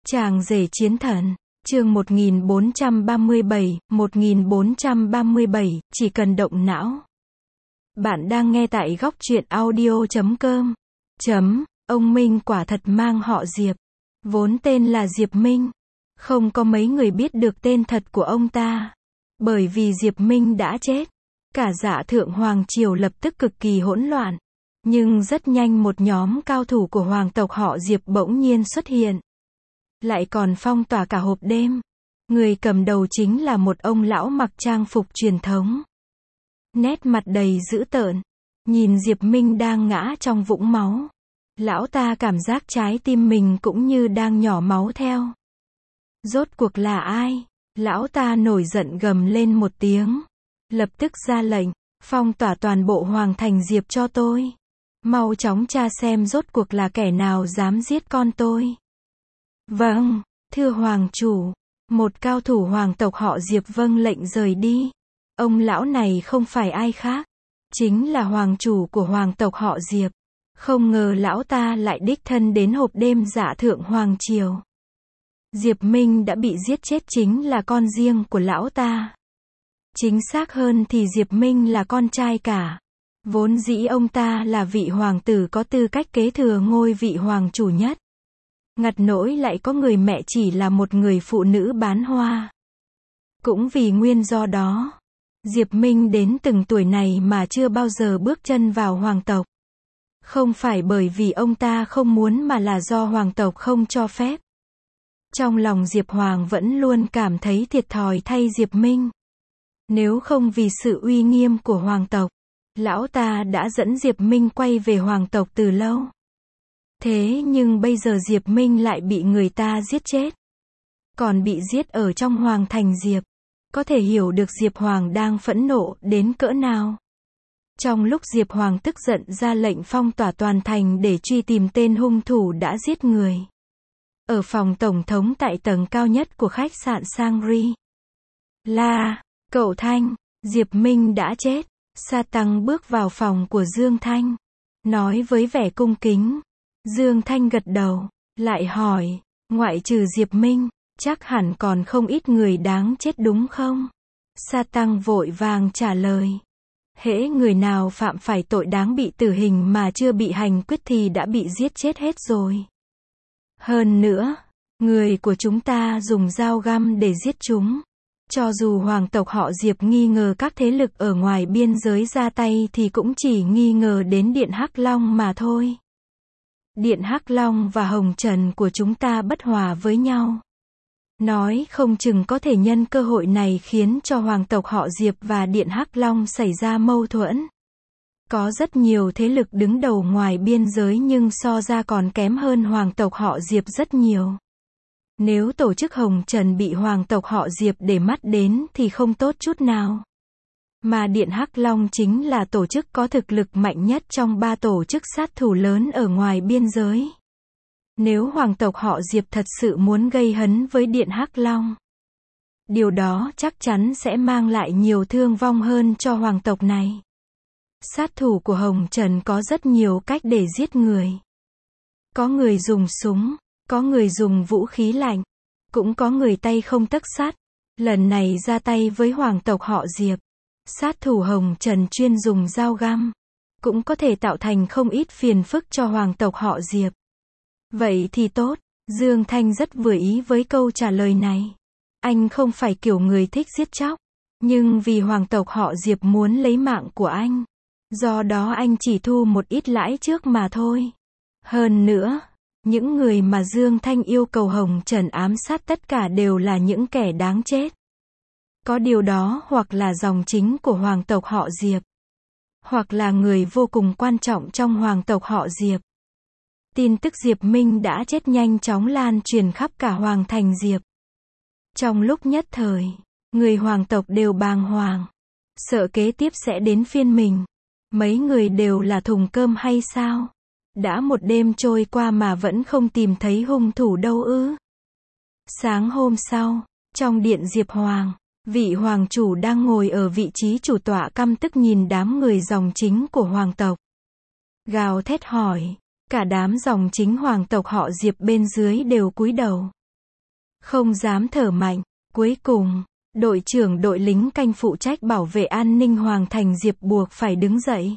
Chàng rể chiến thần, chương 1437, chỉ cần động não. Bạn đang nghe tại góc truyện audio.com. Ông Minh quả thật mang họ Diệp. Vốn tên là Diệp Minh. Không có mấy người biết được tên thật của ông ta. Bởi vì Diệp Minh đã chết. Cả Dạ Thượng Hoàng Triều lập tức cực kỳ hỗn loạn. Nhưng rất nhanh một nhóm cao thủ của hoàng tộc họ Diệp bỗng nhiên xuất hiện. Lại còn phong tỏa cả hộp đêm. Người cầm đầu chính là một ông lão mặc trang phục truyền thống. Nét mặt đầy dữ tợn. Nhìn Diệp Minh đang ngã trong vũng máu. Lão ta cảm giác trái tim mình cũng như đang nhỏ máu theo. Rốt cuộc là ai? Lão ta nổi giận gầm lên một tiếng. Lập tức ra lệnh, phong tỏa toàn bộ hoàng thành Diệp cho tôi. Mau chóng tra xem rốt cuộc là kẻ nào dám giết con tôi. Vâng, thưa hoàng chủ. Một cao thủ hoàng tộc họ Diệp vâng lệnh rời đi. Ông lão này không phải ai khác. Chính là hoàng chủ của hoàng tộc họ Diệp. Không ngờ lão ta lại đích thân đến hộp đêm Dạ Thượng Hoàng Triều. Diệp Minh đã bị giết chết chính là con riêng của lão ta. Chính xác hơn thì Diệp Minh là con trai cả. Vốn dĩ ông ta là vị hoàng tử có tư cách kế thừa ngôi vị hoàng chủ nhất. Ngặt nỗi lại có người mẹ chỉ là một người phụ nữ bán hoa. Cũng vì nguyên do đó, Diệp Minh đến từng tuổi này mà chưa bao giờ bước chân vào hoàng tộc. Không phải bởi vì ông ta không muốn mà là do hoàng tộc không cho phép. Trong lòng Diệp Hoàng vẫn luôn cảm thấy thiệt thòi thay Diệp Minh. Nếu không vì sự uy nghiêm của hoàng tộc, lão ta đã dẫn Diệp Minh quay về hoàng tộc từ lâu. Thế nhưng bây giờ Diệp Minh lại bị người ta giết chết. Còn bị giết ở trong hoàng thành Diệp. Có thể hiểu được Diệp Hoàng đang phẫn nộ đến cỡ nào. Trong lúc Diệp Hoàng tức giận ra lệnh phong tỏa toàn thành để truy tìm tên hung thủ đã giết người. Ở phòng tổng thống tại tầng cao nhất của khách sạn Sangri. Là, cậu Thanh, Diệp Minh đã chết. Sa Tăng bước vào phòng của Dương Thanh. Nói với vẻ cung kính. Dương Thanh gật đầu. Lại hỏi, ngoại trừ Diệp Minh, chắc hẳn còn không ít người đáng chết đúng không? Sa Tăng vội vàng trả lời. Hễ người nào phạm phải tội đáng bị tử hình mà chưa bị hành quyết thì đã bị giết chết hết rồi. Hơn nữa, người của chúng ta dùng dao găm để giết chúng. Cho dù hoàng tộc họ Diệp nghi ngờ các thế lực ở ngoài biên giới ra tay thì cũng chỉ nghi ngờ đến Điện Hắc Long mà thôi. Điện Hắc Long và Hồng Trần của chúng ta bất hòa với nhau. Nói không chừng có thể nhân cơ hội này khiến cho hoàng tộc họ Diệp và Điện Hắc Long xảy ra mâu thuẫn. Có rất nhiều thế lực đứng đầu ngoài biên giới nhưng so ra còn kém hơn hoàng tộc họ Diệp rất nhiều. Nếu tổ chức Hồng Trần bị hoàng tộc họ Diệp để mắt đến thì không tốt chút nào. Mà Điện Hắc Long chính là tổ chức có thực lực mạnh nhất trong 3 tổ chức sát thủ lớn ở ngoài biên giới. Nếu hoàng tộc họ Diệp thật sự muốn gây hấn với Điện Hắc Long, điều đó chắc chắn sẽ mang lại nhiều thương vong hơn cho hoàng tộc này. Sát thủ của Hồng Trần có rất nhiều cách để giết người. Có người dùng súng, có người dùng vũ khí lạnh, cũng có người tay không tấc sắt. Lần này ra tay với hoàng tộc họ Diệp, sát thủ Hồng Trần chuyên dùng dao găm, cũng có thể tạo thành không ít phiền phức cho hoàng tộc họ Diệp. Vậy thì tốt, Dương Thanh rất vừa ý với câu trả lời này. Anh không phải kiểu người thích giết chóc, nhưng vì hoàng tộc họ Diệp muốn lấy mạng của anh, do đó anh chỉ thu một ít lãi trước mà thôi. Hơn nữa, những người mà Dương Thanh yêu cầu Hồng Trần ám sát tất cả đều là những kẻ đáng chết. Có điều đó hoặc là dòng chính của hoàng tộc họ Diệp, hoặc là người vô cùng quan trọng trong hoàng tộc họ Diệp. Tin tức Diệp Minh đã chết nhanh chóng lan truyền khắp cả hoàng thành Diệp. Trong lúc nhất thời, người hoàng tộc đều bàng hoàng. Sợ kế tiếp sẽ đến phiên mình. Mấy người đều là thùng cơm hay sao? Đã một đêm trôi qua mà vẫn không tìm thấy hung thủ đâu ư? Sáng hôm sau, trong điện Diệp Hoàng, vị hoàng chủ đang ngồi ở vị trí chủ tọa căm tức nhìn đám người dòng chính của hoàng tộc. Gào thét hỏi. Cả đám dòng chính hoàng tộc họ Diệp bên dưới đều cúi đầu. không dám thở mạnh. Cuối cùng, đội trưởng đội lính canh phụ trách bảo vệ an ninh Hoàng thành Diệp buộc phải đứng dậy.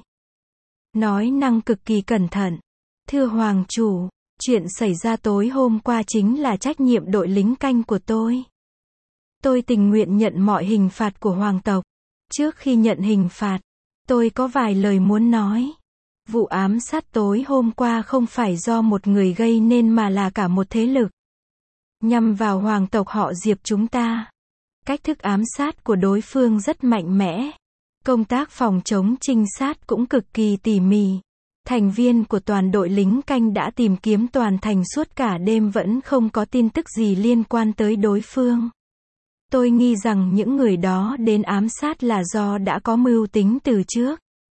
Nói năng cực kỳ cẩn thận. Thưa Hoàng chủ, chuyện xảy ra tối hôm qua chính là trách nhiệm đội lính canh của tôi. Tôi tình nguyện nhận mọi hình phạt của hoàng tộc. Trước khi nhận hình phạt, tôi có vài lời muốn nói. Vụ ám sát tối hôm qua không phải do một người gây nên mà là cả một thế lực. Nhằm vào hoàng tộc họ Diệp chúng ta. Cách thức ám sát của đối phương rất mạnh mẽ. Công tác phòng chống trinh sát cũng cực kỳ tỉ mỉ. Thành viên của toàn đội lính canh đã tìm kiếm toàn thành suốt cả đêm vẫn không có tin tức gì liên quan tới đối phương. Tôi nghi rằng những người đó đến ám sát là do đã có mưu tính từ trước.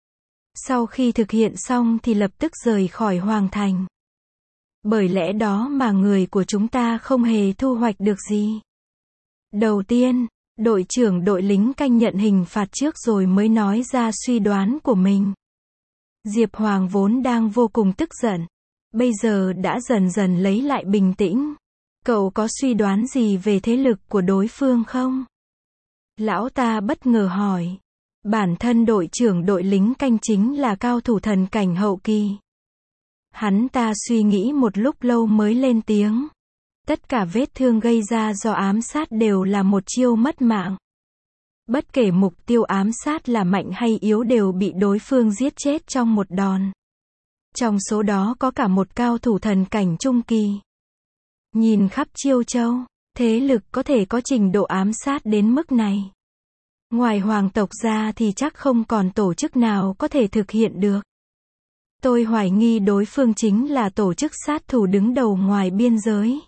Sau khi thực hiện xong thì lập tức rời khỏi Hoàng thành. Bởi lẽ đó mà người của chúng ta không hề thu hoạch được gì. Đầu tiên, đội trưởng đội lính canh nhận hình phạt trước rồi mới nói ra suy đoán của mình. Diệp Hoàng vốn đang vô cùng tức giận. Bây giờ đã dần dần lấy lại bình tĩnh. Cậu có suy đoán gì về thế lực của đối phương không? Lão ta bất ngờ hỏi. Bản thân đội trưởng đội lính canh chính là cao thủ thần cảnh hậu kỳ. Hắn ta suy nghĩ một lúc lâu mới lên tiếng. Tất cả vết thương gây ra do ám sát đều là một chiêu mất mạng. Bất kể mục tiêu ám sát là mạnh hay yếu đều bị đối phương giết chết trong một đòn. Trong số đó có cả một cao thủ thần cảnh trung kỳ. Nhìn khắp Chiêu Châu, thế lực có thể có trình độ ám sát đến mức này. Ngoài hoàng tộc ra thì chắc không còn tổ chức nào có thể thực hiện được. Tôi hoài nghi đối phương chính là tổ chức sát thủ đứng đầu ngoài biên giới.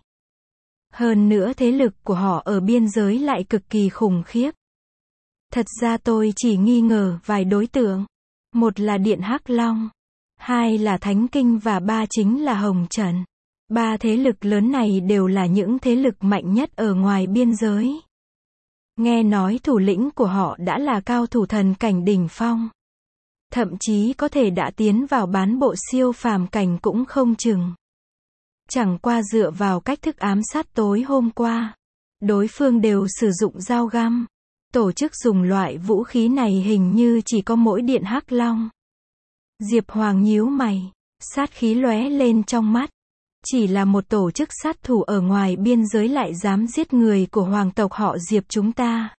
Hơn nữa thế lực của họ ở biên giới lại cực kỳ khủng khiếp. Thật ra tôi chỉ nghi ngờ vài đối tượng. Một là Điện Hắc Long, hai là Thánh Kinh và ba chính là Hồng Trần. Ba thế lực lớn này đều là những thế lực mạnh nhất ở ngoài biên giới. Nghe nói thủ lĩnh của họ đã là cao thủ thần cảnh đỉnh phong. Thậm chí có thể đã tiến vào bán bộ siêu phàm cảnh cũng không chừng. Chẳng qua dựa vào cách thức ám sát tối hôm qua, đối phương đều sử dụng dao găm. Tổ chức dùng loại vũ khí này hình như chỉ có mỗi Điện Hắc Long. Diệp Hoàng nhíu mày, sát khí lóe lên trong mắt. Chỉ là một tổ chức sát thủ ở ngoài biên giới lại dám giết người của hoàng tộc họ Diệp chúng ta.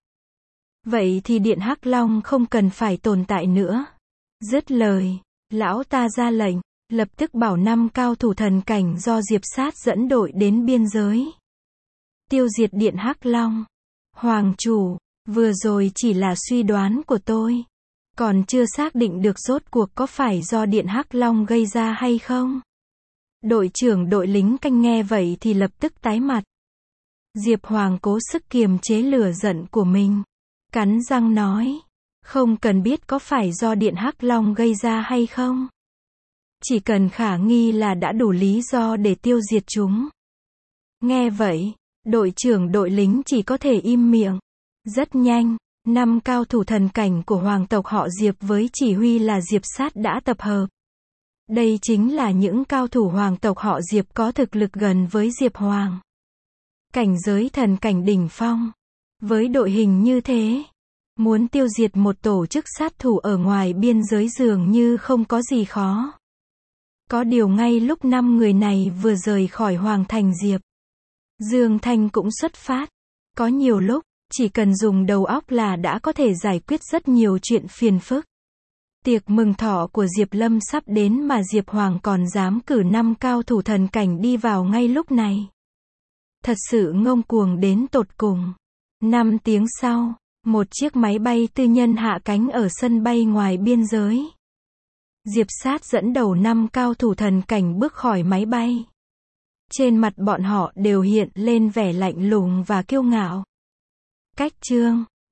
Vậy thì Điện Hắc Long không cần phải tồn tại nữa. Dứt lời, lão ta ra lệnh, lập tức bảo 5 cao thủ thần cảnh do Diệp sát dẫn đội đến biên giới. Tiêu diệt Điện Hắc Long. Hoàng chủ, vừa rồi chỉ là suy đoán của tôi. Còn chưa xác định được rốt cuộc có phải do Điện Hắc Long gây ra hay không. Đội trưởng đội lính canh nghe vậy thì lập tức tái mặt. Diệp Hoàng cố sức kiềm chế lửa giận của mình. Cắn răng nói. Không cần biết có phải do Điện Hắc Long gây ra hay không. Chỉ cần khả nghi là đã đủ lý do để tiêu diệt chúng. Nghe vậy, đội trưởng đội lính chỉ có thể im miệng. Rất nhanh, 5 cao thủ thần cảnh của hoàng tộc họ Diệp với chỉ huy là Diệp sát đã tập hợp. Đây chính là những cao thủ hoàng tộc họ Diệp có thực lực gần với Diệp Hoàng. Cảnh giới thần cảnh đỉnh phong. Với đội hình như thế, muốn tiêu diệt một tổ chức sát thủ ở ngoài biên giới dường như không có gì khó. Có điều ngay lúc 5 người này vừa rời khỏi Hoàng thành Diệp, Dương Thanh cũng xuất phát. Có nhiều lúc, chỉ cần dùng đầu óc là đã có thể giải quyết rất nhiều chuyện phiền phức. Tiệc mừng thọ của Diệp Lâm sắp đến mà Diệp Hoàng còn dám cử 5 cao thủ thần cảnh đi vào ngay lúc này. Thật sự ngông cuồng đến tột cùng. 5 tiếng sau, một chiếc máy bay tư nhân hạ cánh ở sân bay ngoài biên giới. Diệp sát dẫn đầu 5 cao thủ thần cảnh bước khỏi máy bay. Trên mặt bọn họ đều hiện lên vẻ lạnh lùng và kiêu ngạo. Cách chương